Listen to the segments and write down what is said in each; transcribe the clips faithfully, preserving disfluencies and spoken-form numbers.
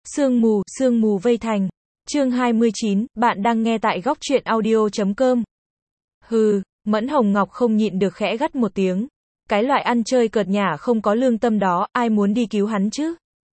Sương mù, sương mù vây thành. Chương hai mươi chín, bạn đang nghe tại góc truyện audio chấm com. Hừ, Mẫn Hồng Ngọc không nhịn được khẽ gắt một tiếng. Cái loại ăn chơi cợt nhả không có lương tâm đó, ai muốn đi cứu hắn chứ?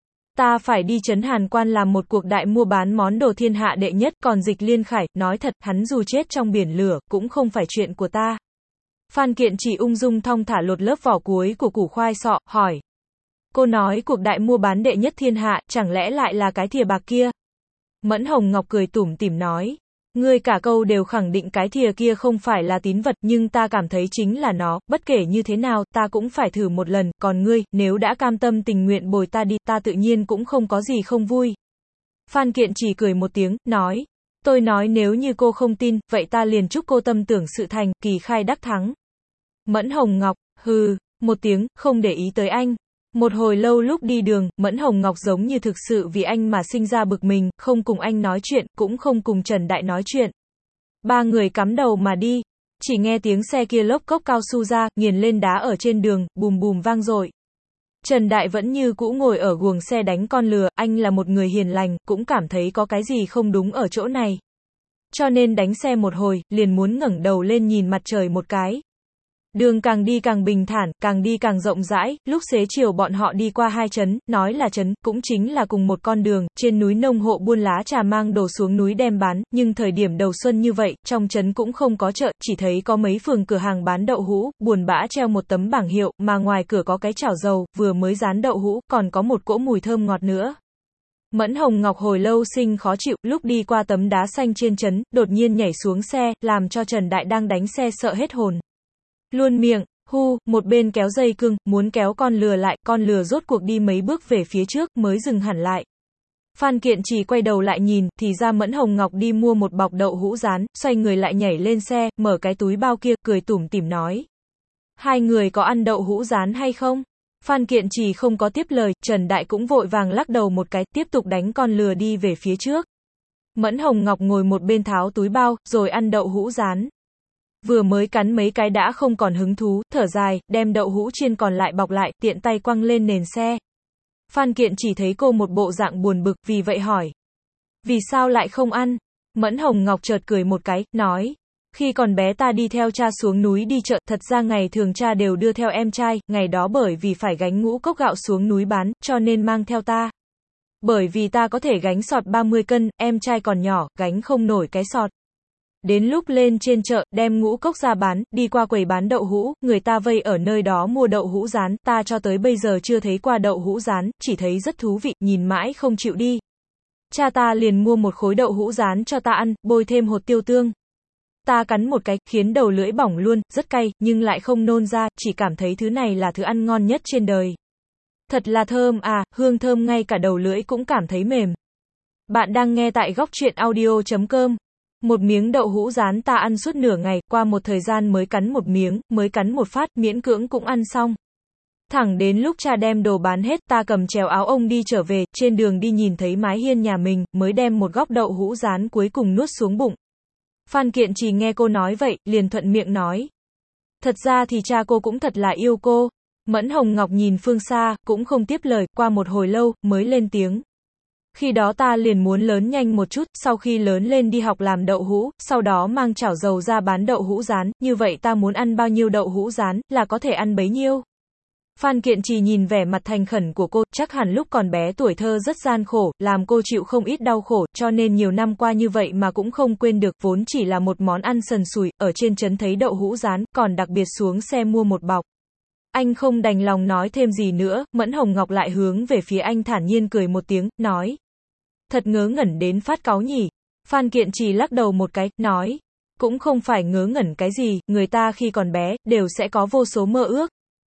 Ta phải đi trấn Hàn Quan làm một cuộc đại mua bán món đồ thiên hạ đệ nhất, còn Dịch Liên Khải, nói thật, hắn dù chết trong biển lửa, cũng không phải chuyện của ta. Phan Kiện Chỉ ung dung thong thả lột lớp vỏ cuối của củ khoai sọ, hỏi. Cô nói cuộc đại mua bán đệ nhất thiên hạ, chẳng lẽ lại là cái thìa bạc kia? Mẫn Hồng Ngọc cười tủm tỉm nói. Ngươi cả câu đều khẳng định cái thìa kia không phải là tín vật, nhưng ta cảm thấy chính là nó, bất kể như thế nào, ta cũng phải thử một lần, còn ngươi, nếu đã cam tâm tình nguyện bồi ta đi, ta tự nhiên cũng không có gì không vui. Phan Kiện Chỉ cười một tiếng, nói. Tôi nói nếu như cô không tin, vậy ta liền chúc cô tâm tưởng sự thành, kỳ khai đắc thắng. Mẫn Hồng Ngọc, hừ, một tiếng, không để ý tới anh. Một hồi lâu lúc đi đường, Mẫn Hồng Ngọc giống như thực sự vì anh mà sinh ra bực mình, không cùng anh nói chuyện, cũng không cùng Trần Đại nói chuyện. Ba người cắm đầu mà đi. Chỉ nghe tiếng xe kia lốc cốc cao su ra, nghiền lên đá ở trên đường, bùm bùm vang dội. Trần Đại vẫn như cũ ngồi ở guồng xe đánh con lừa, anh là một người hiền lành, cũng cảm thấy có cái gì không đúng ở chỗ này. Cho nên đánh xe một hồi, liền muốn ngẩng đầu lên nhìn mặt trời một cái. Đường càng đi càng bình thản, càng đi càng rộng rãi, lúc xế chiều bọn họ đi qua hai trấn, nói là trấn, cũng chính là cùng một con đường, trên núi nông hộ buôn lá trà mang đồ xuống núi đem bán, nhưng thời điểm đầu xuân như vậy, trong trấn cũng không có chợ, chỉ thấy có mấy phường cửa hàng bán đậu hũ, buồn bã treo một tấm bảng hiệu, mà ngoài cửa có cái chảo dầu, vừa mới rán đậu hũ, còn có một cỗ mùi thơm ngọt nữa. Mẫn Hồng Ngọc hồi lâu sinh khó chịu, lúc đi qua tấm đá xanh trên trấn, đột nhiên nhảy xuống xe, làm cho Trần Đại đang đánh xe sợ hết hồn. Luôn miệng, hu, một bên kéo dây cương, muốn kéo con lừa lại, con lừa rốt cuộc đi mấy bước về phía trước, mới dừng hẳn lại. Phan Kiện Chỉ quay đầu lại nhìn, thì ra Mẫn Hồng Ngọc đi mua một bọc đậu hũ rán, xoay người lại nhảy lên xe, mở cái túi bao kia, cười tủm tỉm nói. Hai người có ăn đậu hũ rán hay không? Phan Kiện Chỉ không có tiếp lời, Trần Đại cũng vội vàng lắc đầu một cái, tiếp tục đánh con lừa đi về phía trước. Mẫn Hồng Ngọc ngồi một bên tháo túi bao, rồi ăn đậu hũ rán. Vừa mới cắn mấy cái đã không còn hứng thú, thở dài, đem đậu hũ chiên còn lại bọc lại, tiện tay quăng lên nền xe. Phan Kiện Chỉ thấy cô một bộ dạng buồn bực, vì vậy hỏi. Vì sao lại không ăn? Mẫn Hồng Ngọc chợt cười một cái, nói. Khi còn bé ta đi theo cha xuống núi đi chợ, thật ra ngày thường cha đều đưa theo em trai, ngày đó bởi vì phải gánh ngũ cốc gạo xuống núi bán, cho nên mang theo ta. Bởi vì ta có thể gánh sọt ba mươi cân, em trai còn nhỏ, gánh không nổi cái sọt. Đến lúc lên trên chợ, đem ngũ cốc ra bán, đi qua quầy bán đậu hũ, người ta vây ở nơi đó mua đậu hũ rán, ta cho tới bây giờ chưa thấy qua đậu hũ rán, chỉ thấy rất thú vị, nhìn mãi không chịu đi. Cha ta liền mua một khối đậu hũ rán cho ta ăn, bôi thêm hột tiêu tương. Ta cắn một cái, khiến đầu lưỡi bỏng luôn, rất cay, nhưng lại không nôn ra, chỉ cảm thấy thứ này là thứ ăn ngon nhất trên đời. Thật là thơm à, hương thơm ngay cả đầu lưỡi cũng cảm thấy mềm. Bạn đang nghe tại góc truyện audio chấm com. Một miếng đậu hũ rán ta ăn suốt nửa ngày, qua một thời gian mới cắn một miếng, mới cắn một phát, miễn cưỡng cũng ăn xong. Thẳng đến lúc cha đem đồ bán hết, ta cầm chèo áo ông đi trở về, trên đường đi nhìn thấy mái hiên nhà mình, mới đem một góc đậu hũ rán cuối cùng nuốt xuống bụng. Phan Kiện Chỉ nghe cô nói vậy, liền thuận miệng nói. Thật ra thì cha cô cũng thật là yêu cô. Mẫn Hồng Ngọc nhìn phương xa, cũng không tiếp lời, qua một hồi lâu, mới lên tiếng. Khi đó ta liền muốn lớn nhanh một chút, sau khi lớn lên đi học làm đậu hũ, sau đó mang chảo dầu ra bán đậu hũ rán, như vậy ta muốn ăn bao nhiêu đậu hũ rán, là có thể ăn bấy nhiêu. Phan Kiện Chỉ nhìn vẻ mặt thành khẩn của cô, chắc hẳn lúc còn bé tuổi thơ rất gian khổ, làm cô chịu không ít đau khổ, cho nên nhiều năm qua như vậy mà cũng không quên được, vốn chỉ là một món ăn sần sùi, ở trên trấn thấy đậu hũ rán, còn đặc biệt xuống xe mua một bọc. Anh không đành lòng nói thêm gì nữa, Mẫn Hồng Ngọc lại hướng về phía anh thản nhiên cười một tiếng, nói. Thật ngớ ngẩn đến phát cáu nhỉ. Phan Kiện Chỉ lắc đầu một cái, nói. Cũng không phải ngớ ngẩn cái gì, người ta khi còn bé, đều sẽ có vô số mơ ước.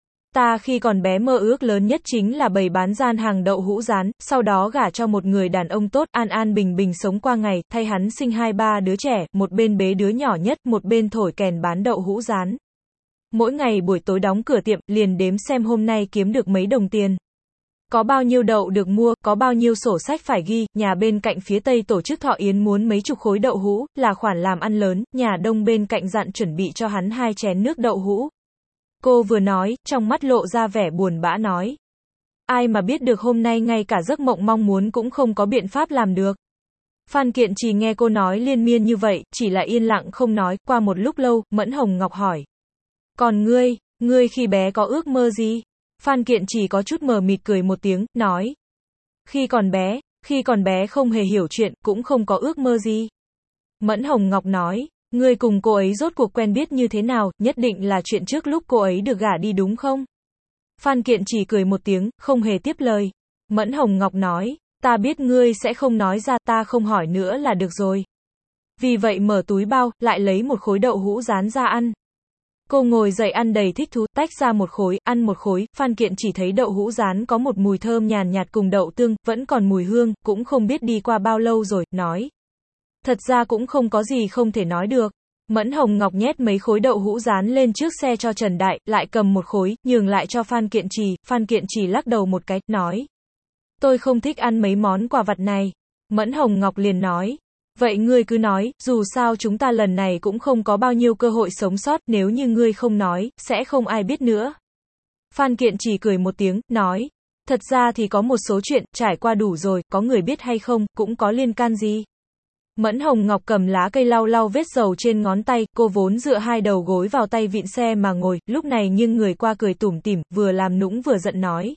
Ta khi còn bé mơ ước lớn nhất chính là bày bán gian hàng đậu hũ rán, sau đó gả cho một người đàn ông tốt, an an bình bình sống qua ngày, thay hắn sinh hai ba đứa trẻ, một bên bế đứa nhỏ nhất, một bên thổi kèn bán đậu hũ rán. Mỗi ngày buổi tối đóng cửa tiệm, liền đếm xem hôm nay kiếm được mấy đồng tiền. Có bao nhiêu đậu được mua, có bao nhiêu sổ sách phải ghi, nhà bên cạnh phía Tây tổ chức thọ yến muốn mấy chục khối đậu hũ, là khoản làm ăn lớn, nhà Đông bên cạnh dặn chuẩn bị cho hắn hai chén nước đậu hũ. Cô vừa nói, trong mắt lộ ra vẻ buồn bã nói. Ai mà biết được hôm nay ngay cả giấc mộng mong muốn cũng không có biện pháp làm được. Phan Kiện Trì nghe cô nói liên miên như vậy, chỉ là yên lặng không nói, qua một lúc lâu, Mẫn Hồng Ngọc hỏi. Còn ngươi, ngươi khi bé có ước mơ gì? Phan Kiện Trì có chút mờ mịt cười một tiếng, nói. Khi còn bé, khi còn bé không hề hiểu chuyện, cũng không có ước mơ gì. Mẫn Hồng Ngọc nói, ngươi cùng cô ấy rốt cuộc quen biết như thế nào, nhất định là chuyện trước lúc cô ấy được gả đi đúng không? Phan Kiện Trì cười một tiếng, không hề tiếp lời. Mẫn Hồng Ngọc nói, ta biết ngươi sẽ không nói ra, ta không hỏi nữa là được rồi. Vì vậy mở túi bao, lại lấy một khối đậu hũ rán ra ăn. Cô ngồi dậy ăn đầy thích thú, tách ra một khối, ăn một khối, Phan Kiện chỉ thấy đậu hũ rán có một mùi thơm nhàn nhạt cùng đậu tương, vẫn còn mùi hương, cũng không biết đi qua bao lâu rồi, nói. Thật ra cũng không có gì không thể nói được. Mẫn Hồng Ngọc nhét mấy khối đậu hũ rán lên trước xe cho Trần Đại, lại cầm một khối, nhường lại cho Phan Kiện Trì, Phan Kiện Trì lắc đầu một cái, nói. Tôi không thích ăn mấy món quà vặt này. Mẫn Hồng Ngọc liền nói. Vậy ngươi cứ nói, dù sao chúng ta lần này cũng không có bao nhiêu cơ hội sống sót, nếu như ngươi không nói, sẽ không ai biết nữa. Phan Kiện Trì cười một tiếng, nói. Thật ra thì có một số chuyện, trải qua đủ rồi, có người biết hay không, cũng có liên can gì. Mẫn Hồng Ngọc cầm lá cây lau lau vết dầu trên ngón tay, cô vốn dựa hai đầu gối vào tay vịn xe mà ngồi, lúc này nghiêng người qua cười tủm tỉm, vừa làm nũng vừa giận nói.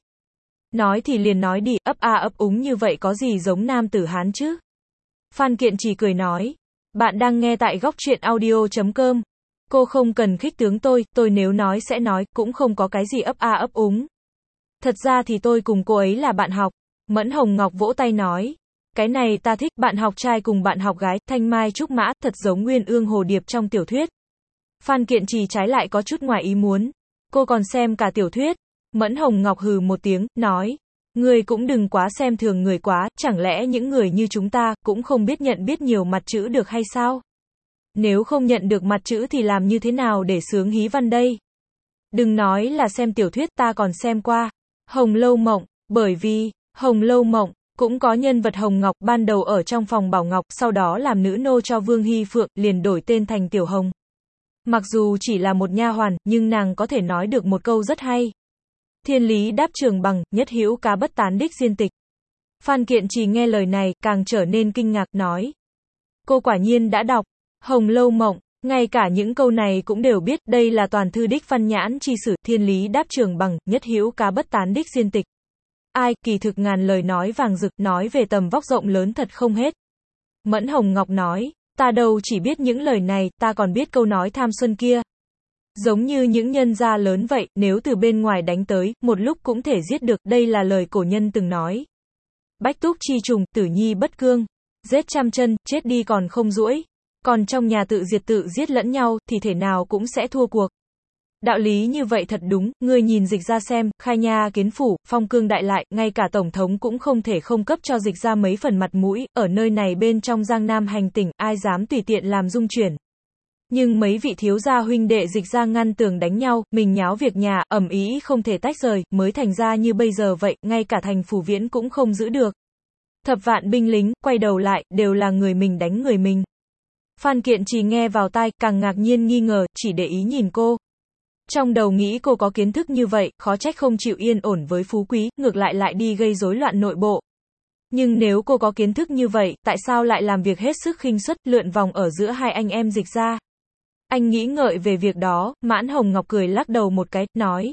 Nói thì liền nói đi, ấp a ấp úng như vậy có gì giống nam tử Hán chứ? Phan Kiện Trì cười nói. Bạn đang nghe tại góc truyện audio chấm com. Cô không cần khích tướng tôi, tôi nếu nói sẽ nói, cũng không có cái gì ấp a ấp úng. Thật ra thì tôi cùng cô ấy là bạn học. Mẫn Hồng Ngọc vỗ tay nói. Cái này ta thích, bạn học trai cùng bạn học gái, thanh mai trúc mã, thật giống Nguyên Ương Hồ Điệp trong tiểu thuyết. Phan Kiện Trì trái lại có chút ngoài ý muốn. Cô còn xem cả tiểu thuyết. Mẫn Hồng Ngọc hừ một tiếng, nói. Người cũng đừng quá xem thường người quá, chẳng lẽ những người như chúng ta, cũng không biết nhận biết nhiều mặt chữ được hay sao? Nếu không nhận được mặt chữ thì làm như thế nào để sướng hí văn đây? Đừng nói là xem tiểu thuyết, ta còn xem qua. Hồng Lâu Mộng, bởi vì, Hồng Lâu Mộng, cũng có nhân vật Hồng Ngọc, ban đầu ở trong phòng Bảo Ngọc, sau đó làm nữ nô cho Vương Hy Phượng, liền đổi tên thành Tiểu Hồng. Mặc dù chỉ là một nha hoàn, nhưng nàng có thể nói được một câu rất hay. Thiên lý đáp trường bằng, nhất hữu cá bất tán đích diên tịch. Phan Kiện Trì nghe lời này, càng trở nên kinh ngạc, nói. Cô quả nhiên đã đọc Hồng Lâu Mộng, ngay cả những câu này cũng đều biết, đây là toàn thư đích văn nhãn chi sử, thiên lý đáp trường bằng, nhất hữu cá bất tán đích diên tịch. Ai, kỳ thực ngàn lời nói vàng rực, nói về tầm vóc rộng lớn thật không hết. Mẫn Hồng Ngọc nói, ta đâu chỉ biết những lời này, ta còn biết câu nói tham xuân kia. Giống như những nhân gia lớn vậy, nếu từ bên ngoài đánh tới, một lúc cũng thể giết được, đây là lời cổ nhân từng nói. Bách túc chi trùng, tử nhi bất cương. Giết trăm chân, chết đi còn không duỗi. Còn trong nhà tự diệt tự giết lẫn nhau, thì thể nào cũng sẽ thua cuộc. Đạo lý như vậy thật đúng, ngươi nhìn Dịch Gia xem, khai nha kiến phủ, phong cương đại lại, ngay cả tổng thống cũng không thể không cấp cho Dịch Gia mấy phần mặt mũi, ở nơi này bên trong Giang Nam hành tỉnh, ai dám tùy tiện làm dung chuyển. Nhưng mấy vị thiếu gia huynh đệ Dịch Gia ngăn tường đánh nhau, mình nháo việc nhà, ầm ĩ không thể tách rời, mới thành ra như bây giờ vậy, ngay cả thành phủ viễn cũng không giữ được. Thập vạn binh lính, quay đầu lại, đều là người mình đánh người mình. Phan Kiện Trì nghe vào tai, càng ngạc nhiên nghi ngờ, chỉ để ý nhìn cô. Trong đầu nghĩ cô có kiến thức như vậy, khó trách không chịu yên ổn với phú quý, ngược lại lại đi gây rối loạn nội bộ. Nhưng nếu cô có kiến thức như vậy, tại sao lại làm việc hết sức khinh suất, lượn vòng ở giữa hai anh em Dịch Gia? Anh nghĩ ngợi về việc đó, Mãn Hồng Ngọc cười lắc đầu một cái, nói.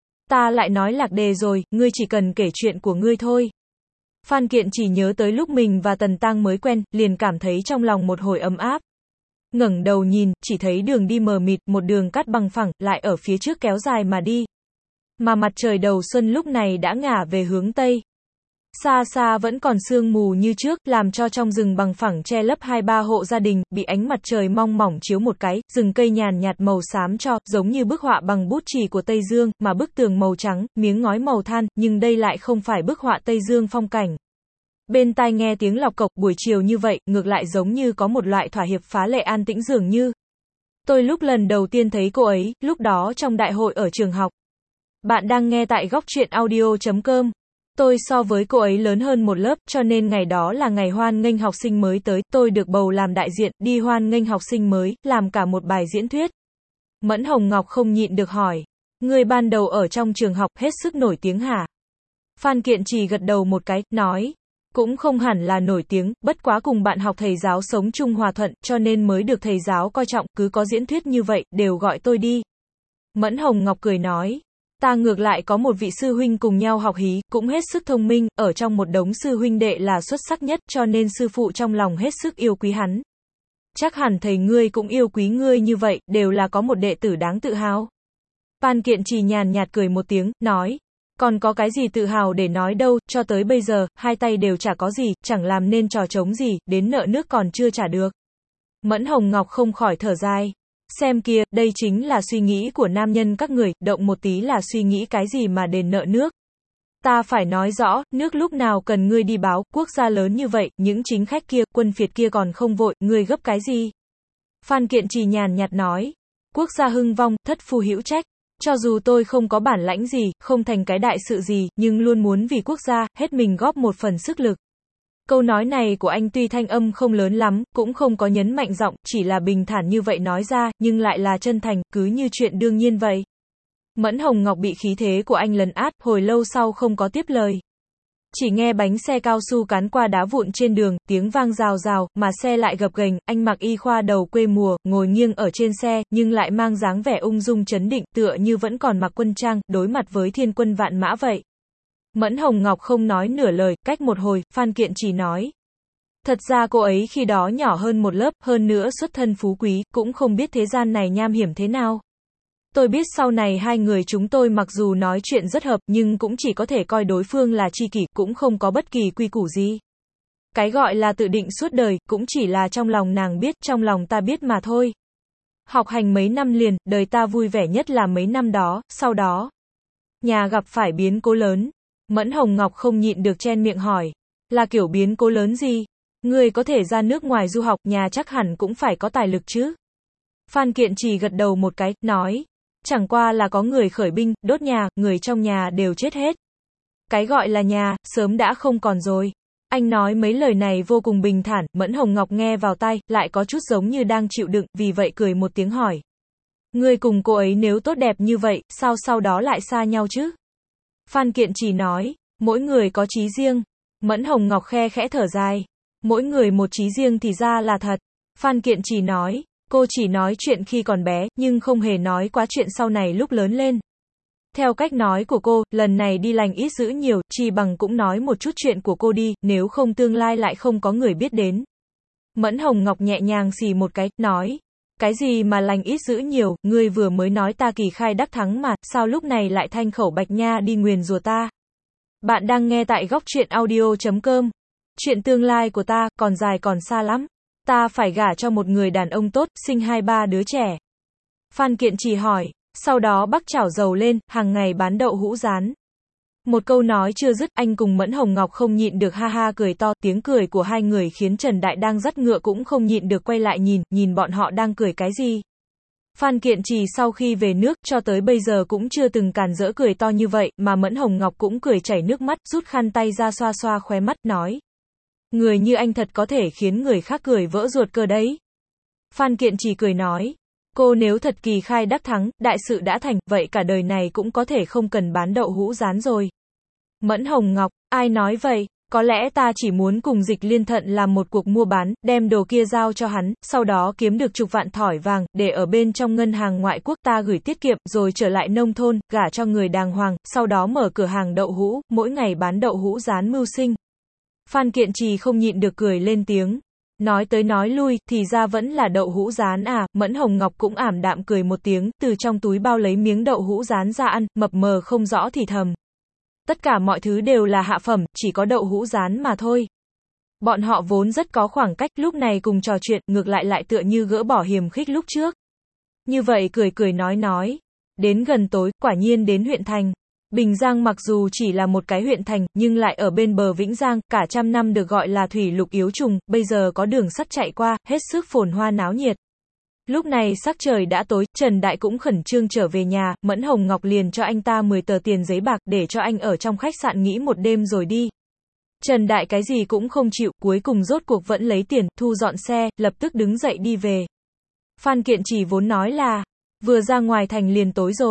Ta lại nói lạc đề rồi, ngươi chỉ cần kể chuyện của ngươi thôi. Phan Kiện chỉ nhớ tới lúc mình và Tần Tăng mới quen, liền cảm thấy trong lòng một hồi ấm áp. Ngẩng đầu nhìn, chỉ thấy đường đi mờ mịt, một đường cát bằng phẳng, lại ở phía trước kéo dài mà đi. Mà mặt trời đầu xuân lúc này đã ngả về hướng Tây. Xa xa vẫn còn sương mù như trước, làm cho trong rừng bằng phẳng che lấp hai ba hộ gia đình, bị ánh mặt trời mong mỏng chiếu một cái, rừng cây nhàn nhạt màu xám cho, giống như bức họa bằng bút chì của Tây Dương, mà bức tường màu trắng, miếng ngói màu than, nhưng đây lại không phải bức họa Tây Dương phong cảnh. Bên tai nghe tiếng lọc cộc, buổi chiều như vậy, ngược lại giống như có một loại thỏa hiệp phá lệ an tĩnh dường như. Tôi lúc lần đầu tiên thấy cô ấy, lúc đó trong đại hội ở trường học. Bạn đang nghe tại góc truyện audio chấm com. Tôi so với cô ấy lớn hơn một lớp, cho nên ngày đó là ngày hoan nghênh học sinh mới tới, tôi được bầu làm đại diện, đi hoan nghênh học sinh mới, làm cả một bài diễn thuyết. Mẫn Hồng Ngọc không nhịn được hỏi, người ban đầu ở trong trường học, hết sức nổi tiếng hả? Phan Kiện Trì gật đầu một cái, nói. Cũng không hẳn là nổi tiếng, bất quá cùng bạn học thầy giáo sống chung hòa thuận, cho nên mới được thầy giáo coi trọng, cứ có diễn thuyết như vậy, đều gọi tôi đi. Mẫn Hồng Ngọc cười nói. Ta ngược lại có một vị sư huynh cùng nhau học hí, cũng hết sức thông minh, ở trong một đống sư huynh đệ là xuất sắc nhất, cho nên sư phụ trong lòng hết sức yêu quý hắn. Chắc hẳn thầy ngươi cũng yêu quý ngươi như vậy, đều là có một đệ tử đáng tự hào. Phan Kiện Trì nhàn nhạt cười một tiếng, nói. Còn có cái gì tự hào để nói đâu, cho tới bây giờ, hai tay đều chả có gì, chẳng làm nên trò trống gì, đến nợ nước còn chưa trả được. Mẫn Hồng Ngọc không khỏi thở dài. Xem kia, đây chính là suy nghĩ của nam nhân các người, động một tí là suy nghĩ cái gì mà đền nợ nước. Ta phải nói rõ, nước lúc nào cần ngươi đi báo, quốc gia lớn như vậy, những chính khách kia, quân phiệt kia còn không vội, ngươi gấp cái gì? Phan Kiện Trì nhàn nhạt nói. Quốc gia hưng vong, thất phu hữu trách. Cho dù tôi không có bản lãnh gì, không thành cái đại sự gì, nhưng luôn muốn vì quốc gia, hết mình góp một phần sức lực. Câu nói này của anh tuy thanh âm không lớn lắm, cũng không có nhấn mạnh giọng, chỉ là bình thản như vậy nói ra, nhưng lại là chân thành, cứ như chuyện đương nhiên vậy. Mẫn Hồng Ngọc bị khí thế của anh lấn át, hồi lâu sau không có tiếp lời. Chỉ nghe bánh xe cao su cán qua đá vụn trên đường, tiếng vang rào rào, mà xe lại gập ghềnh, anh mặc y khoa đầu quê mùa, ngồi nghiêng ở trên xe, nhưng lại mang dáng vẻ ung dung trấn định, tựa như vẫn còn mặc quân trang, đối mặt với thiên quân vạn mã vậy. Mẫn Hồng Ngọc không nói nửa lời, cách một hồi, Phan Kiện Trì nói. Thật ra cô ấy khi đó nhỏ hơn một lớp, hơn nữa xuất thân phú quý, cũng không biết thế gian này nham hiểm thế nào. Tôi biết sau này hai người chúng tôi mặc dù nói chuyện rất hợp, nhưng cũng chỉ có thể coi đối phương là tri kỷ, cũng không có bất kỳ quy củ gì. Cái gọi là tự định suốt đời, cũng chỉ là trong lòng nàng biết, trong lòng ta biết mà thôi. Học hành mấy năm liền, đời ta vui vẻ nhất là mấy năm đó, sau đó. Nhà gặp phải biến cố lớn. Mẫn Hồng Ngọc không nhịn được chen miệng hỏi. Là kiểu biến cố lớn gì? Người có thể ra nước ngoài du học, nhà chắc hẳn cũng phải có tài lực chứ. Phan Kiện Trì gật đầu một cái, nói. Chẳng qua là có người khởi binh, đốt nhà, người trong nhà đều chết hết. Cái gọi là nhà, sớm đã không còn rồi. Anh nói mấy lời này vô cùng bình thản, Mẫn Hồng Ngọc nghe vào tai, lại có chút giống như đang chịu đựng, vì vậy cười một tiếng hỏi. Người cùng cô ấy nếu tốt đẹp như vậy, sao sau đó lại xa nhau chứ? Phan Kiện Trì nói, mỗi người có chí riêng. Mẫn Hồng Ngọc khe khẽ thở dài. Mỗi người một chí riêng thì ra là thật. Phan Kiện Trì nói. Cô chỉ nói chuyện khi còn bé, nhưng không hề nói quá chuyện sau này lúc lớn lên. Theo cách nói của cô, lần này đi lành ít dữ nhiều, chi bằng cũng nói một chút chuyện của cô đi, nếu không tương lai lại không có người biết đến. Mẫn Hồng Ngọc nhẹ nhàng xì một cái, nói. Cái gì mà lành ít dữ nhiều, ngươi vừa mới nói ta kỳ khai đắc thắng mà, sao lúc này lại thanh khẩu bạch nha đi nguyền rủa ta. Bạn đang nghe tại góc truyện audio chấm com. Chuyện tương lai của ta, còn dài còn xa lắm. Ta phải gả cho một người đàn ông tốt, sinh hai ba đứa trẻ. Phan Kiện Trì hỏi, sau đó bắc chảo dầu lên, hàng ngày bán đậu hũ rán. Một câu nói chưa dứt, anh cùng Mẫn Hồng Ngọc không nhịn được ha ha cười to, tiếng cười của hai người khiến Trần Đại đang dắt ngựa cũng không nhịn được quay lại nhìn, nhìn bọn họ đang cười cái gì. Phan Kiện Trì sau khi về nước, cho tới bây giờ cũng chưa từng càn rỡ cười to như vậy, mà Mẫn Hồng Ngọc cũng cười chảy nước mắt, rút khăn tay ra xoa xoa khóe mắt, nói. Người như anh thật có thể khiến người khác cười vỡ ruột cơ đấy. Phan Kiện Trì cười nói. Cô nếu thật kỳ khai đắc thắng, đại sự đã thành, vậy cả đời này cũng có thể không cần bán đậu hũ rán rồi. Mẫn Hồng Ngọc, ai nói vậy? Có lẽ ta chỉ muốn cùng Dịch Liên Thận làm một cuộc mua bán, đem đồ kia giao cho hắn, sau đó kiếm được chục vạn thỏi vàng, để ở bên trong ngân hàng ngoại quốc ta gửi tiết kiệm, rồi trở lại nông thôn, gả cho người đàng hoàng, sau đó mở cửa hàng đậu hũ, mỗi ngày bán đậu hũ rán mưu sinh. Phan Kiện Trì không nhịn được cười lên tiếng. Nói tới nói lui, thì ra vẫn là đậu hũ rán à, Mẫn Hồng Ngọc cũng ảm đạm cười một tiếng, từ trong túi bao lấy miếng đậu hũ rán ra ăn, mập mờ không rõ thì thầm. Tất cả mọi thứ đều là hạ phẩm, chỉ có đậu hũ rán mà thôi. Bọn họ vốn rất có khoảng cách, lúc này cùng trò chuyện, ngược lại lại tựa như gỡ bỏ hiềm khích lúc trước. Như vậy cười cười nói nói. Đến gần tối, quả nhiên đến huyện thành. Bình Giang mặc dù chỉ là một cái huyện thành, nhưng lại ở bên bờ Vĩnh Giang, cả trăm năm được gọi là thủy lục yếu trùng, bây giờ có đường sắt chạy qua, hết sức phồn hoa náo nhiệt. Lúc này sắc trời đã tối, Trần Đại cũng khẩn trương trở về nhà, Mẫn Hồng Ngọc liền cho anh ta mười tờ tiền giấy bạc, để cho anh ở trong khách sạn nghỉ một đêm rồi đi. Trần Đại cái gì cũng không chịu, cuối cùng rốt cuộc vẫn lấy tiền, thu dọn xe, lập tức đứng dậy đi về. Phan Kiện Trì vốn nói là, vừa ra ngoài thành liền tối rồi.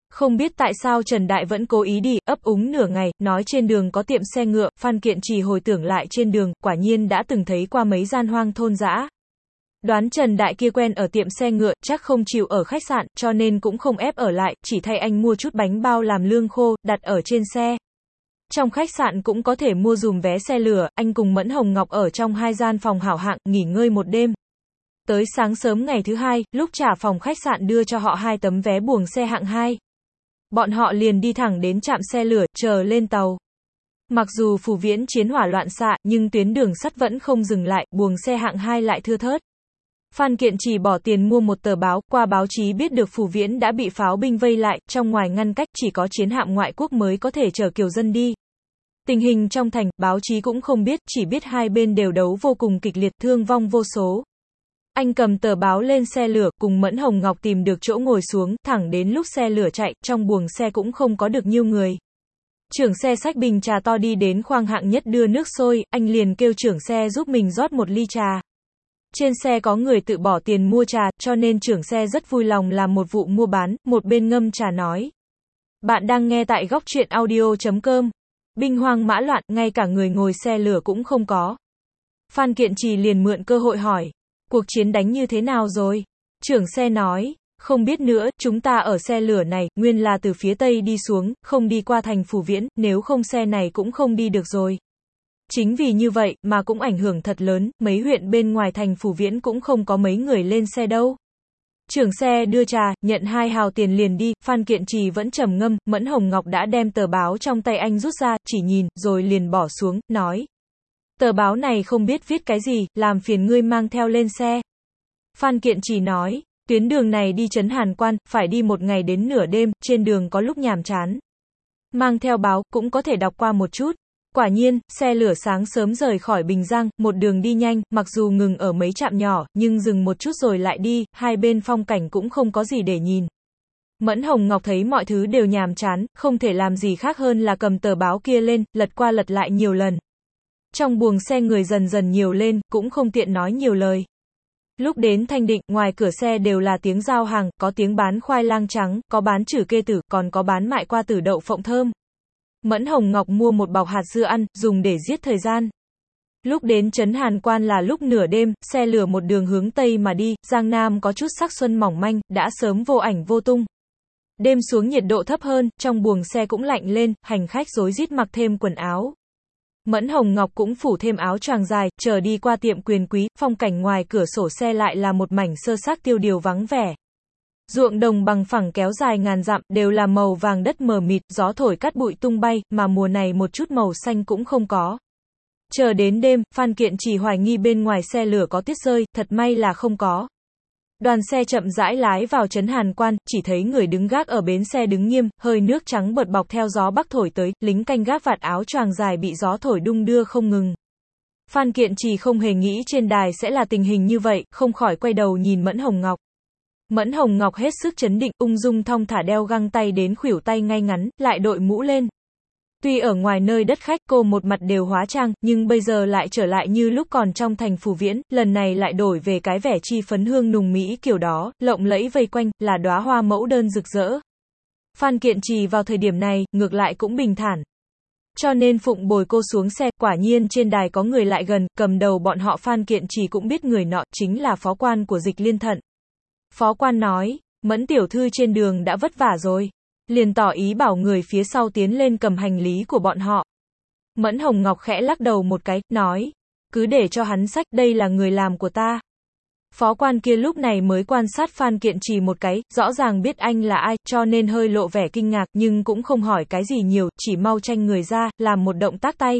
Không biết tại sao Trần Đại vẫn cố ý đi, ấp úng nửa ngày, nói trên đường có tiệm xe ngựa, Phan Kiện Trì hồi tưởng lại trên đường, quả nhiên đã từng thấy qua mấy gian hoang thôn dã. Đoán Trần Đại kia quen ở tiệm xe ngựa, chắc không chịu ở khách sạn, cho nên cũng không ép ở lại, chỉ thay anh mua chút bánh bao làm lương khô, đặt ở trên xe. Trong khách sạn cũng có thể mua dùm vé xe lửa, anh cùng Mẫn Hồng Ngọc ở trong hai gian phòng hảo hạng, nghỉ ngơi một đêm. Tới sáng sớm ngày thứ hai, lúc trả phòng khách sạn đưa cho họ hai tấm vé buồng xe hạng hai. Bọn họ liền đi thẳng đến trạm xe lửa, chờ lên tàu. Mặc dù Phù Viễn chiến hỏa loạn xạ, nhưng tuyến đường sắt vẫn không dừng lại, buồng xe hạng hai lại thưa thớt. Phan Kiện Trì bỏ tiền mua một tờ báo, qua báo chí biết được Phù Viễn đã bị pháo binh vây lại, trong ngoài ngăn cách, chỉ có chiến hạm ngoại quốc mới có thể chở kiều dân đi. Tình hình trong thành, báo chí cũng không biết, chỉ biết hai bên đều đấu vô cùng kịch liệt, thương vong vô số. Anh cầm tờ báo lên xe lửa, cùng Mẫn Hồng Ngọc tìm được chỗ ngồi xuống, thẳng đến lúc xe lửa chạy, trong buồng xe cũng không có được nhiêu người. Trưởng xe xách bình trà to đi đến khoang hạng nhất đưa nước sôi, anh liền kêu trưởng xe giúp mình rót một ly trà. Trên xe có người tự bỏ tiền mua trà, cho nên trưởng xe rất vui lòng làm một vụ mua bán, một bên ngâm trà nói. Bạn đang nghe tại góc truyện audio chấm com. Binh hoang mã loạn, ngay cả người ngồi xe lửa cũng không có. Phan Kiện Trì liền mượn cơ hội hỏi. Cuộc chiến đánh như thế nào rồi? Trưởng xe nói. Không biết nữa, chúng ta ở xe lửa này, nguyên là từ phía tây đi xuống, không đi qua thành Phù Viễn, nếu không xe này cũng không đi được rồi. Chính vì như vậy, mà cũng ảnh hưởng thật lớn, mấy huyện bên ngoài thành Phù Viễn cũng không có mấy người lên xe đâu. Trưởng xe đưa trà, nhận hai hào tiền liền đi, Phan Kiện Trì vẫn trầm ngâm, Mẫn Hồng Ngọc đã đem tờ báo trong tay anh rút ra, chỉ nhìn, rồi liền bỏ xuống, nói. Tờ báo này không biết viết cái gì, làm phiền ngươi mang theo lên xe. Phan Kiện Trì nói, tuyến đường này đi trấn Hàn Quan, phải đi một ngày đến nửa đêm, trên đường có lúc nhàm chán. Mang theo báo, cũng có thể đọc qua một chút. Quả nhiên, xe lửa sáng sớm rời khỏi Bình Giang, một đường đi nhanh, mặc dù ngừng ở mấy trạm nhỏ, nhưng dừng một chút rồi lại đi, hai bên phong cảnh cũng không có gì để nhìn. Mẫn Hồng Ngọc thấy mọi thứ đều nhàm chán, không thể làm gì khác hơn là cầm tờ báo kia lên, lật qua lật lại nhiều lần. Trong buồng xe người dần dần nhiều lên, cũng không tiện nói nhiều lời. Lúc đến Thanh Định, ngoài cửa xe đều là tiếng giao hàng, có tiếng bán khoai lang trắng, có bán chử kê tử, còn có bán mại qua tử đậu phộng thơm. Mẫn Hồng Ngọc mua một bọc hạt dưa ăn, dùng để giết thời gian. Lúc đến trấn Hàn Quan là lúc nửa đêm, xe lửa một đường hướng Tây mà đi, Giang Nam có chút sắc xuân mỏng manh, đã sớm vô ảnh vô tung. Đêm xuống nhiệt độ thấp hơn, trong buồng xe cũng lạnh lên, hành khách rối rít mặc thêm quần áo. Mẫn Hồng Ngọc cũng phủ thêm áo choàng dài, chờ đi qua tiệm Quyền Quý, phong cảnh ngoài cửa sổ xe lại là một mảnh sơ xác tiêu điều vắng vẻ. Ruộng đồng bằng phẳng kéo dài ngàn dặm, đều là màu vàng đất mờ mịt, gió thổi cát bụi tung bay, mà mùa này một chút màu xanh cũng không có. Chờ đến đêm, Phan Kiện Trì hoài nghi bên ngoài xe lửa có tuyết rơi, thật may là không có. Đoàn xe chậm rãi lái vào trấn Hàn Quan, chỉ thấy người đứng gác ở bến xe đứng nghiêm, hơi nước trắng bợt bọc theo gió bắc thổi tới, lính canh gác vạt áo choàng dài bị gió thổi đung đưa không ngừng. Phan Kiện Trì không hề nghĩ trên đài sẽ là tình hình như vậy, không khỏi quay đầu nhìn Mẫn Hồng Ngọc. Mẫn Hồng Ngọc hết sức trấn định, ung dung thong thả đeo găng tay đến khuỷu tay ngay ngắn, lại đội mũ lên. Tuy ở ngoài nơi đất khách cô một mặt đều hóa trang, nhưng bây giờ lại trở lại như lúc còn trong thành Phù Viễn, lần này lại đổi về cái vẻ chi phấn hương nùng mỹ kiểu đó, lộng lẫy vây quanh, là đóa hoa mẫu đơn rực rỡ. Phan Kiện Trì vào thời điểm này, ngược lại cũng bình thản. Cho nên phụng bồi cô xuống xe, quả nhiên trên đài có người lại gần, cầm đầu bọn họ Phan Kiện Trì cũng biết người nọ, chính là phó quan của Dịch Liên Thận. Phó quan nói, Mẫn tiểu thư trên đường đã vất vả rồi. Liền tỏ ý bảo người phía sau tiến lên cầm hành lý của bọn họ. Mẫn Hồng Ngọc khẽ lắc đầu một cái, nói, cứ để cho hắn xách, đây là người làm của ta. Phó quan kia lúc này mới quan sát Phan Kiện Trì một cái, rõ ràng biết anh là ai, cho nên hơi lộ vẻ kinh ngạc, nhưng cũng không hỏi cái gì nhiều, chỉ mau tranh người ra, làm một động tác tay.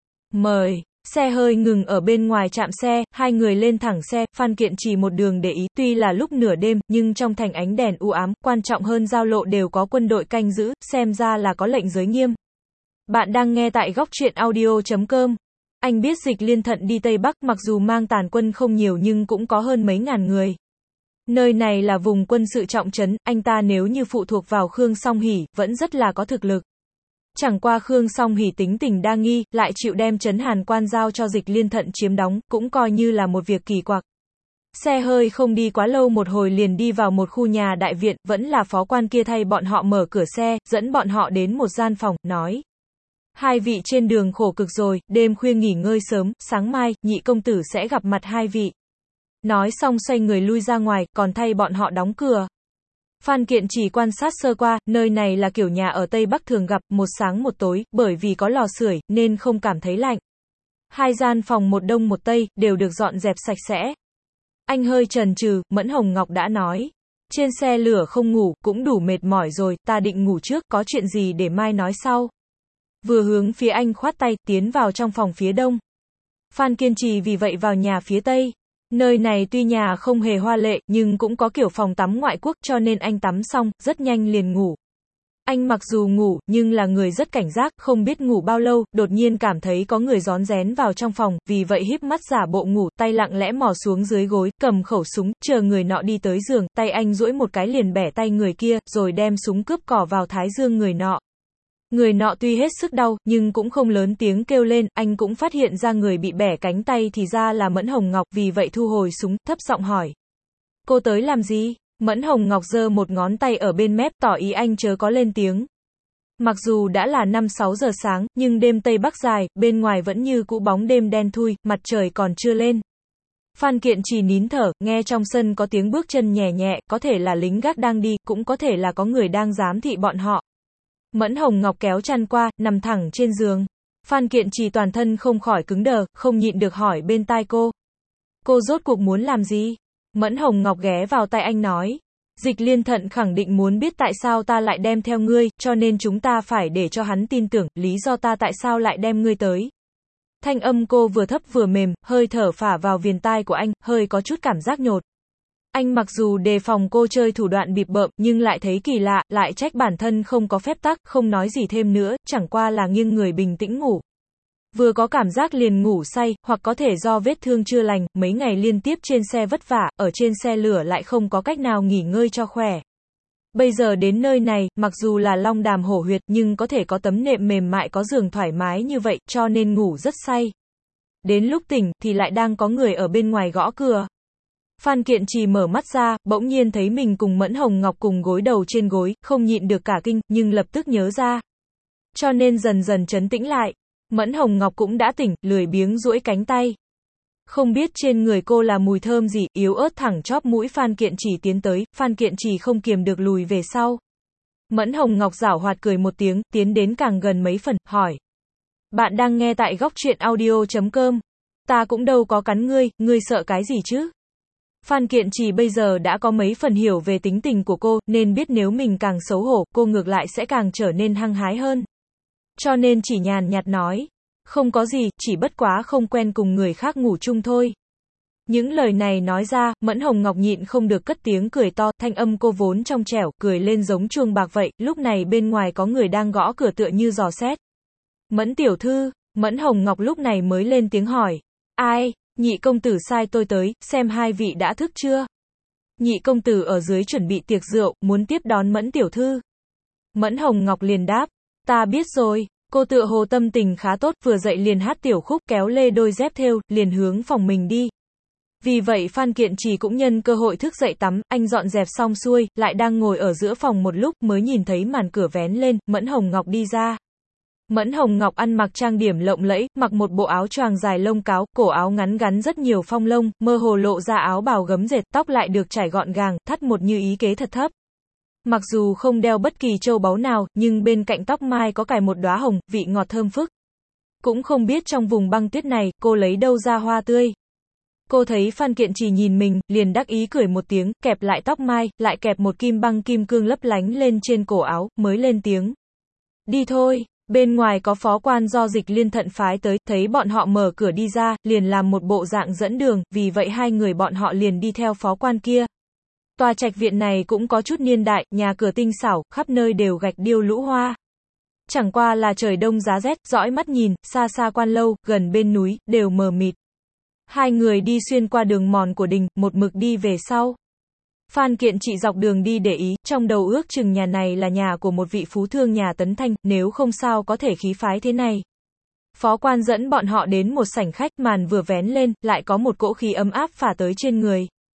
Mời. Xe hơi ngừng ở bên ngoài trạm xe, hai người lên thẳng xe, Phan Kiện Trì một đường để ý, tuy là lúc nửa đêm, nhưng trong thành ánh đèn u ám, quan trọng hơn giao lộ đều có quân đội canh giữ, xem ra là có lệnh giới nghiêm. Bạn đang nghe tại góc truyện audio chấm com. Anh biết Dịch Liên Thận đi Tây Bắc, mặc dù mang tàn quân không nhiều nhưng cũng có hơn mấy ngàn người. Nơi này là vùng quân sự trọng trấn, anh ta nếu như phụ thuộc vào Khương Song Hỷ, vẫn rất là có thực lực. Chẳng qua Khương Song Hỷ tính tình đa nghi, lại chịu đem trấn Hàn Quan giao cho Dịch Liên Thận chiếm đóng, cũng coi như là một việc kỳ quặc. Xe hơi không đi quá lâu một hồi liền đi vào một khu nhà đại viện, vẫn là phó quan kia thay bọn họ mở cửa xe, dẫn bọn họ đến một gian phòng, nói. Hai vị trên đường khổ cực rồi, đêm khuya nghỉ ngơi sớm, sáng mai, nhị công tử sẽ gặp mặt hai vị. Nói xong xoay người lui ra ngoài, còn thay bọn họ đóng cửa. Phan Kiện Trì quan sát sơ qua, nơi này là kiểu nhà ở Tây Bắc thường gặp, một sáng một tối, bởi vì có lò sưởi, nên không cảm thấy lạnh. Hai gian phòng một đông một tây, đều được dọn dẹp sạch sẽ. Anh hơi chần chừ, Mẫn Hồng Ngọc đã nói. Trên xe lửa không ngủ, cũng đủ mệt mỏi rồi, ta định ngủ trước, có chuyện gì để mai nói sau. Vừa hướng phía anh khoát tay, tiến vào trong phòng phía đông. Phan Kiên Trì vì vậy vào nhà phía tây. Nơi này tuy nhà không hề hoa lệ, nhưng cũng có kiểu phòng tắm ngoại quốc, cho nên anh tắm xong, rất nhanh liền ngủ. Anh mặc dù ngủ, nhưng là người rất cảnh giác, không biết ngủ bao lâu, đột nhiên cảm thấy có người rón rén vào trong phòng, vì vậy híp mắt giả bộ ngủ, tay lặng lẽ mò xuống dưới gối, cầm khẩu súng, chờ người nọ đi tới giường, tay anh duỗi một cái liền bẻ tay người kia, rồi đem súng cướp cỏ vào thái dương người nọ. Người nọ tuy hết sức đau, nhưng cũng không lớn tiếng kêu lên, anh cũng phát hiện ra người bị bẻ cánh tay thì ra là Mẫn Hồng Ngọc, vì vậy thu hồi súng, thấp giọng hỏi. Cô tới làm gì? Mẫn Hồng Ngọc giơ một ngón tay ở bên mép tỏ ý anh chớ có lên tiếng. Mặc dù đã là năm sáu giờ sáng, nhưng đêm Tây Bắc dài, bên ngoài vẫn như cũ bóng đêm đen thui, mặt trời còn chưa lên. Phan Kiện Trì nín thở, nghe trong sân có tiếng bước chân nhẹ nhẹ, có thể là lính gác đang đi, cũng có thể là có người đang giám thị bọn họ. Mẫn Hồng Ngọc kéo chăn qua, nằm thẳng trên giường. Phan Kiện Trì toàn thân không khỏi cứng đờ, không nhịn được hỏi bên tai cô. Cô rốt cuộc muốn làm gì? Mẫn Hồng Ngọc ghé vào tai anh nói. Dịch Liên Thận khẳng định muốn biết tại sao ta lại đem theo ngươi, cho nên chúng ta phải để cho hắn tin tưởng, lý do ta tại sao lại đem ngươi tới. Thanh âm cô vừa thấp vừa mềm, hơi thở phả vào viền tai của anh, hơi có chút cảm giác nhột. Anh mặc dù đề phòng cô chơi thủ đoạn bịp bợm, nhưng lại thấy kỳ lạ, lại trách bản thân không có phép tắc, không nói gì thêm nữa, chẳng qua là nghiêng người bình tĩnh ngủ. Vừa có cảm giác liền ngủ say, hoặc có thể do vết thương chưa lành, mấy ngày liên tiếp trên xe vất vả, ở trên xe lửa lại không có cách nào nghỉ ngơi cho khỏe. Bây giờ đến nơi này, mặc dù là long đàm hổ huyệt, nhưng có thể có tấm nệm mềm mại có giường thoải mái như vậy, cho nên ngủ rất say. Đến lúc tỉnh, thì lại đang có người ở bên ngoài gõ cửa. Phan Kiện Trì mở mắt ra, bỗng nhiên thấy mình cùng Mẫn Hồng Ngọc cùng gối đầu trên gối, không nhịn được cả kinh, nhưng lập tức nhớ ra. Cho nên dần dần trấn tĩnh lại. Mẫn Hồng Ngọc cũng đã tỉnh, lười biếng duỗi cánh tay. Không biết trên người cô là mùi thơm gì, yếu ớt thẳng chóp mũi Phan Kiện Trì tiến tới, Phan Kiện Trì không kiềm được lùi về sau. Mẫn Hồng Ngọc giảo hoạt cười một tiếng, tiến đến càng gần mấy phần, hỏi. Bạn đang nghe tại góc truyện audio chấm com. Ta cũng đâu có cắn ngươi, ngươi sợ cái gì chứ? Phan Kiện Trì bây giờ đã có mấy phần hiểu về tính tình của cô, nên biết nếu mình càng xấu hổ, cô ngược lại sẽ càng trở nên hăng hái hơn. Cho nên chỉ nhàn nhạt nói. Không có gì, chỉ bất quá không quen cùng người khác ngủ chung thôi. Những lời này nói ra, Mẫn Hồng Ngọc nhịn không được cất tiếng cười to, thanh âm cô vốn trong trẻo, cười lên giống chuông bạc vậy, lúc này bên ngoài có người đang gõ cửa tựa như dò xét. Mẫn tiểu thư, Mẫn Hồng Ngọc lúc này mới lên tiếng hỏi. Ai? Nhị công tử sai tôi tới, xem hai vị đã thức chưa? Nhị công tử ở dưới chuẩn bị tiệc rượu, muốn tiếp đón Mẫn tiểu thư. Mẫn Hồng Ngọc liền đáp. Ta biết rồi. Cô tựa hồ tâm tình khá tốt, vừa dậy liền hát tiểu khúc, kéo lê đôi dép thêu, liền hướng phòng mình đi. Vì vậy Phan Kiện Trì cũng nhân cơ hội thức dậy tắm, anh dọn dẹp xong xuôi, lại đang ngồi ở giữa phòng một lúc, mới nhìn thấy màn cửa vén lên, Mẫn Hồng Ngọc đi ra. Mẫn Hồng Ngọc ăn mặc trang điểm lộng lẫy, mặc một bộ áo choàng dài lông cáo, cổ áo ngắn gắn rất nhiều phong lông, mơ hồ lộ ra áo bào gấm dệt, tóc lại được trải gọn gàng, thắt một như ý kế thật thấp. Mặc dù không đeo bất kỳ châu báu nào, nhưng bên cạnh tóc mai có cài một đóa hồng, vị ngọt thơm phức. Cũng không biết trong vùng băng tuyết này, cô lấy đâu ra hoa tươi. Cô thấy Phan Kiện Trì nhìn mình, liền đắc ý cười một tiếng, kẹp lại tóc mai, lại kẹp một kim băng kim cương lấp lánh lên trên cổ áo, mới lên tiếng. Đi thôi. Bên ngoài có phó quan do Dịch Liên Thận phái tới, thấy bọn họ mở cửa đi ra, liền làm một bộ dạng dẫn đường, vì vậy hai người bọn họ liền đi theo phó quan kia. Tòa trạch viện này cũng có chút niên đại, nhà cửa tinh xảo, khắp nơi đều gạch điêu lũ hoa. Chẳng qua là trời đông giá rét, dõi mắt nhìn, xa xa quan lâu, gần bên núi, đều mờ mịt. Hai người đi xuyên qua đường mòn của đình, một mực đi về sau. Phan Kiện Trì dọc đường đi để ý, trong đầu ước chừng nhà này là nhà của một vị phú thương nhà Tấn Thanh, nếu không sao có thể khí phái thế này. Phó quan dẫn bọn họ đến một sảnh khách, màn vừa vén lên, lại có một cỗ khí ấm áp phả tới trên người.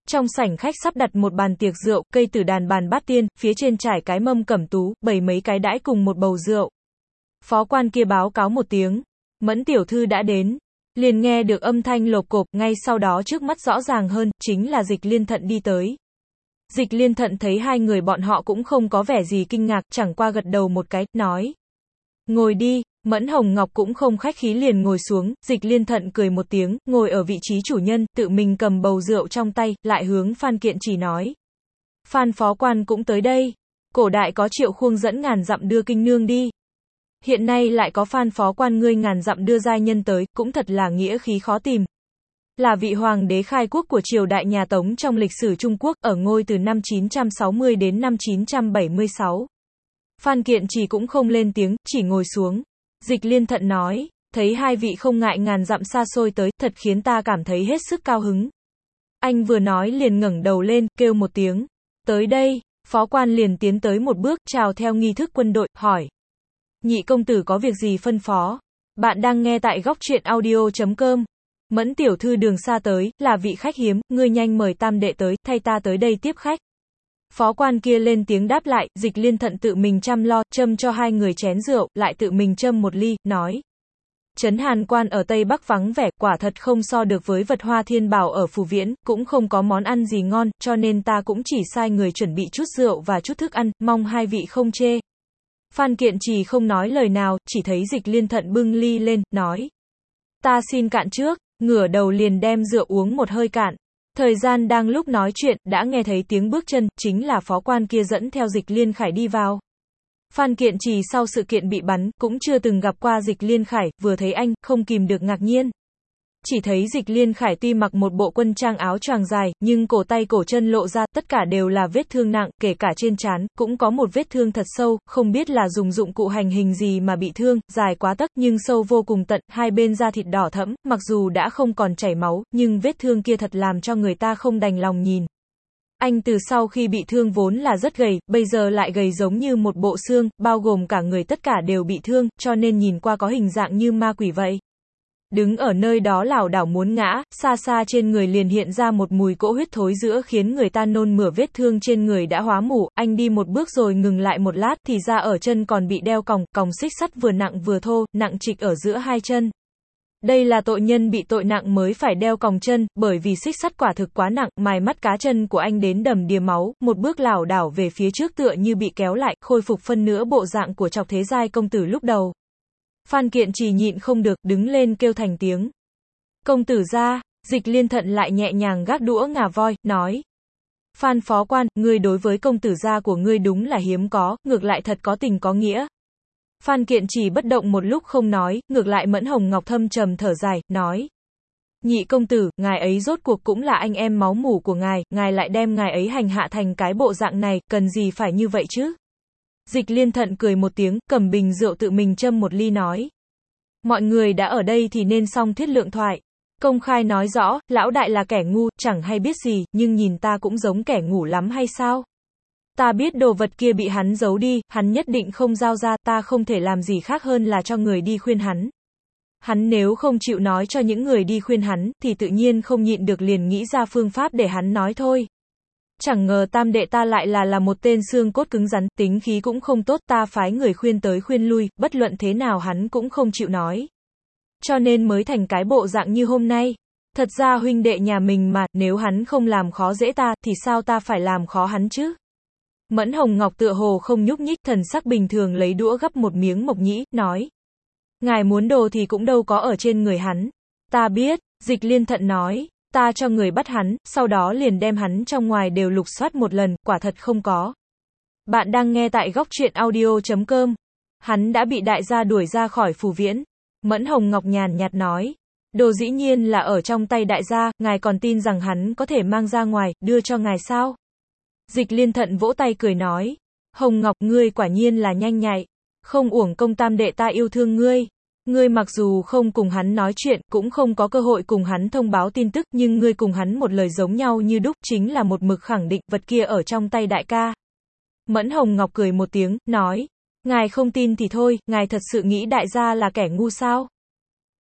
Trong sảnh khách sắp đặt một bàn tiệc rượu, cây tử đàn bàn bát tiên, phía trên trải cái mâm cẩm tú, bày mấy cái đãi cùng một bầu rượu. Phó quan kia báo cáo một tiếng, Mẫn tiểu thư đã đến. Liền nghe được âm thanh lộp cộp, ngay sau đó trước mắt rõ ràng hơn, chính là Dịch Liên Thận đi tới. Dịch Liên Thận thấy hai người bọn họ cũng không có vẻ gì kinh ngạc, chẳng qua gật đầu một cái, nói. Ngồi đi. Mẫn Hồng Ngọc cũng không khách khí liền ngồi xuống, Dịch Liên Thận cười một tiếng, ngồi ở vị trí chủ nhân, tự mình cầm bầu rượu trong tay, lại hướng Phan Kiện Trì nói. Phan phó quan cũng tới đây. Cổ đại có triệu khuông dẫn ngàn dặm đưa kinh nương đi. Hiện nay lại có Phan phó quan ngươi ngàn dặm đưa giai nhân tới, cũng thật là nghĩa khí khó tìm. Là vị hoàng đế khai quốc của triều đại nhà Tống trong lịch sử Trung Quốc, ở ngôi từ năm chín trăm sáu mươi đến năm chín trăm bảy mươi sáu. Phan Kiện Trì cũng không lên tiếng, chỉ ngồi xuống. Dịch Liên Thận nói, thấy hai vị không ngại ngàn dặm xa xôi tới, thật khiến ta cảm thấy hết sức cao hứng. Anh vừa nói liền ngẩng đầu lên, kêu một tiếng. Tới đây, phó quan liền tiến tới một bước, chào theo nghi thức quân đội, hỏi. Nhị công tử có việc gì phân phó? Bạn đang nghe tại góc truyện audio chấm com. Mẫn tiểu thư đường xa tới, là vị khách hiếm, ngươi nhanh mời tam đệ tới, thay ta tới đây tiếp khách. Phó quan kia lên tiếng đáp lại, Dịch Liên Thận tự mình chăm lo, châm cho hai người chén rượu, lại tự mình châm một ly, nói. Trấn Hàn Quan ở Tây Bắc vắng vẻ, quả thật không so được với vật hoa thiên bảo ở Phù Viễn, cũng không có món ăn gì ngon, cho nên ta cũng chỉ sai người chuẩn bị chút rượu và chút thức ăn, mong hai vị không chê. Phan Kiện Trì không nói lời nào, chỉ thấy Dịch Liên Thận bưng ly lên, nói. Ta xin cạn trước, ngửa đầu liền đem rượu uống một hơi cạn. Thời gian đang lúc nói chuyện, đã nghe thấy tiếng bước chân, chính là phó quan kia dẫn theo Dịch Liên Khải đi vào. Phan Kiện Trì sau sự kiện bị bắn, cũng chưa từng gặp qua Dịch Liên Khải, vừa thấy anh, không kìm được ngạc nhiên. Chỉ thấy Dịch Liên Khải tuy mặc một bộ quân trang áo choàng dài, nhưng cổ tay cổ chân lộ ra, tất cả đều là vết thương nặng, kể cả trên trán, cũng có một vết thương thật sâu, không biết là dùng dụng cụ hành hình gì mà bị thương, dài quá tấc, nhưng sâu vô cùng tận, hai bên da thịt đỏ thẫm, mặc dù đã không còn chảy máu, nhưng vết thương kia thật làm cho người ta không đành lòng nhìn. Anh từ sau khi bị thương vốn là rất gầy, bây giờ lại gầy giống như một bộ xương, bao gồm cả người tất cả đều bị thương, cho nên nhìn qua có hình dạng như ma quỷ vậy. Đứng ở nơi đó lảo đảo muốn ngã, xa xa trên người liền hiện ra một mùi cỗ huyết thối giữa khiến người ta nôn mửa, vết thương trên người đã hóa mủ, anh đi một bước rồi ngừng lại một lát, thì ra ở chân còn bị đeo còng, còng xích sắt vừa nặng vừa thô, nặng trịch ở giữa hai chân. Đây là tội nhân bị tội nặng mới phải đeo còng chân, bởi vì xích sắt quả thực quá nặng, mài mắt cá chân của anh đến đầm đìa máu, một bước lảo đảo về phía trước tựa như bị kéo lại, khôi phục phân nửa bộ dạng của Trọc Thế Giai công tử lúc đầu. Phan Kiện Trì nhịn không được, đứng lên kêu thành tiếng. Công tử ra. Dịch Liên Thận lại nhẹ nhàng gác đũa ngà voi, nói. Phan phó quan, ngươi đối với công tử gia của ngươi đúng là hiếm có, ngược lại thật có tình có nghĩa. Phan Kiện Trì bất động một lúc không nói, ngược lại Mẫn Hồng Ngọc thâm trầm thở dài, nói. Nhị công tử, ngài ấy rốt cuộc cũng là anh em máu mủ của ngài, ngài lại đem ngài ấy hành hạ thành cái bộ dạng này, cần gì phải như vậy chứ? Dịch Liên Thận cười một tiếng, cầm bình rượu tự mình châm một ly nói. Mọi người đã ở đây thì nên xong thuyết lượng thoại. Công khai nói rõ, lão đại là kẻ ngu, chẳng hay biết gì, nhưng nhìn ta cũng giống kẻ ngủ lắm hay sao? Ta biết đồ vật kia bị hắn giấu đi, hắn nhất định không giao ra, ta không thể làm gì khác hơn là cho người đi khuyên hắn. Hắn nếu không chịu nói cho những người đi khuyên hắn, thì tự nhiên không nhịn được liền nghĩ ra phương pháp để hắn nói thôi. Chẳng ngờ tam đệ ta lại là là một tên xương cốt cứng rắn, tính khí cũng không tốt, ta phái người khuyên tới khuyên lui, bất luận thế nào hắn cũng không chịu nói. Cho nên mới thành cái bộ dạng như hôm nay. Thật ra huynh đệ nhà mình mà, nếu hắn không làm khó dễ ta, thì sao ta phải làm khó hắn chứ? Mẫn Hồng Ngọc tựa hồ không nhúc nhích, thần sắc bình thường lấy đũa gắp một miếng mộc nhĩ, nói. Ngài muốn đồ thì cũng đâu có ở trên người hắn. Ta biết, Dịch Liên Thận nói. Ta cho người bắt hắn, sau đó liền đem hắn trong ngoài đều lục soát một lần, quả thật không có. Bạn đang nghe tại góc truyện audio chấm com. Hắn đã bị đại gia đuổi ra khỏi Phù Viễn. Mẫn Hồng Ngọc nhàn nhạt nói. Đồ dĩ nhiên là ở trong tay đại gia, ngài còn tin rằng hắn có thể mang ra ngoài, đưa cho ngài sao? Dịch Liên Thận vỗ tay cười nói. Hồng Ngọc, ngươi quả nhiên là nhanh nhạy. Không uổng công tam đệ ta yêu thương ngươi. Ngươi mặc dù không cùng hắn nói chuyện, cũng không có cơ hội cùng hắn thông báo tin tức, nhưng ngươi cùng hắn một lời giống nhau như đúc, chính là một mực khẳng định, vật kia ở trong tay đại ca. Mẫn Hồng Ngọc cười một tiếng, nói. Ngài không tin thì thôi, ngài thật sự nghĩ đại gia là kẻ ngu sao?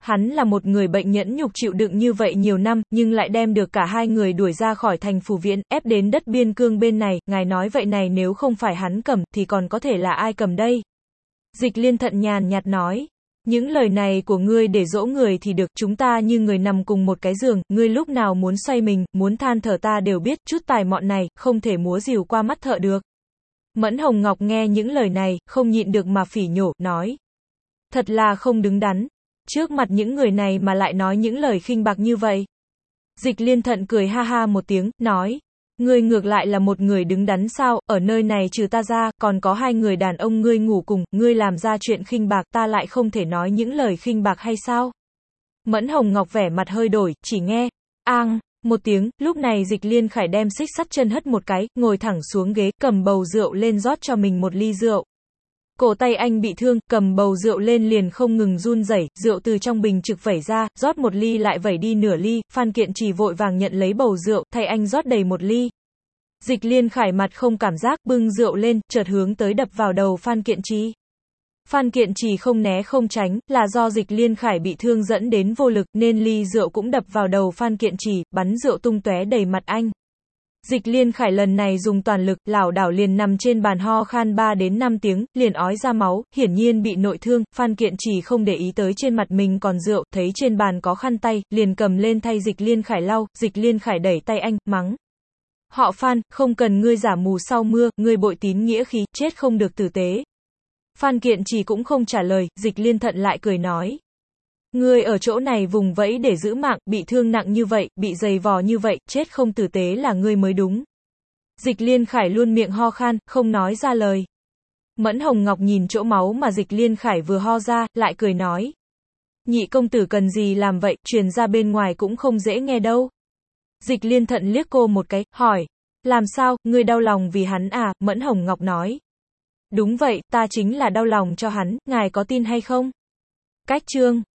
Hắn là một người bệnh nhẫn nhục chịu đựng như vậy nhiều năm, nhưng lại đem được cả hai người đuổi ra khỏi thành phủ viện, ép đến đất biên cương bên này, ngài nói vậy này nếu không phải hắn cầm, thì còn có thể là ai cầm đây? Dịch Liên Thận nhàn nhạt nói. Những lời này của ngươi để dỗ người thì được, chúng ta như người nằm cùng một cái giường, ngươi lúc nào muốn xoay mình, muốn than thở ta đều biết, chút tài mọn này, không thể múa rìu qua mắt thợ được. Mẫn Hồng Ngọc nghe những lời này, không nhịn được mà phỉ nhổ, nói. Thật là không đứng đắn. Trước mặt những người này mà lại nói những lời khinh bạc như vậy. Dịch Liên Thận cười ha ha một tiếng, nói. Ngươi ngược lại là một người đứng đắn sao, ở nơi này trừ ta ra, còn có hai người đàn ông ngươi ngủ cùng, ngươi làm ra chuyện khinh bạc, ta lại không thể nói những lời khinh bạc hay sao? Mẫn Hồng Ngọc vẻ mặt hơi đổi, chỉ nghe, ang, một tiếng, lúc này Dịch Liên Khải đem xích sắt chân hất một cái, ngồi thẳng xuống ghế, cầm bầu rượu lên rót cho mình một ly rượu. Cổ tay anh bị thương, cầm bầu rượu lên liền không ngừng run rẩy, rượu từ trong bình trực vẩy ra, rót một ly lại vẩy đi nửa ly, Phan Kiện Trì vội vàng nhận lấy bầu rượu, thay anh rót đầy một ly. Dịch Liên Khải mặt không cảm giác, bưng rượu lên, chợt hướng tới đập vào đầu Phan Kiện Trì. Phan Kiện Trì không né không tránh, là do Dịch Liên Khải bị thương dẫn đến vô lực, nên ly rượu cũng đập vào đầu Phan Kiện Trì, bắn rượu tung tóe đầy mặt anh. Dịch Liên Khải lần này dùng toàn lực, lảo đảo liền nằm trên bàn ho khan ba đến năm tiếng, liền ói ra máu, hiển nhiên bị nội thương. Phan Kiện Trì không để ý tới trên mặt mình còn rượu, thấy trên bàn có khăn tay, liền cầm lên thay Dịch Liên Khải lau. Dịch Liên Khải đẩy tay anh, mắng. Họ Phan, không cần ngươi giả mù sau mưa, ngươi bội tín nghĩa khí, chết không được tử tế. Phan Kiện Trì cũng không trả lời, Dịch Liên Thận lại cười nói. Ngươi ở chỗ này vùng vẫy để giữ mạng, bị thương nặng như vậy, bị giày vò như vậy, chết không tử tế là ngươi mới đúng. Dịch Liên Khải luôn miệng ho khan, không nói ra lời. Mẫn Hồng Ngọc nhìn chỗ máu mà Dịch Liên Khải vừa ho ra, lại cười nói. Nhị công tử cần gì làm vậy, truyền ra bên ngoài cũng không dễ nghe đâu. Dịch Liên Thận liếc cô một cái, hỏi. Làm sao, ngươi đau lòng vì hắn à, Mẫn Hồng Ngọc nói. Đúng vậy, ta chính là đau lòng cho hắn, ngài có tin hay không? Cách chương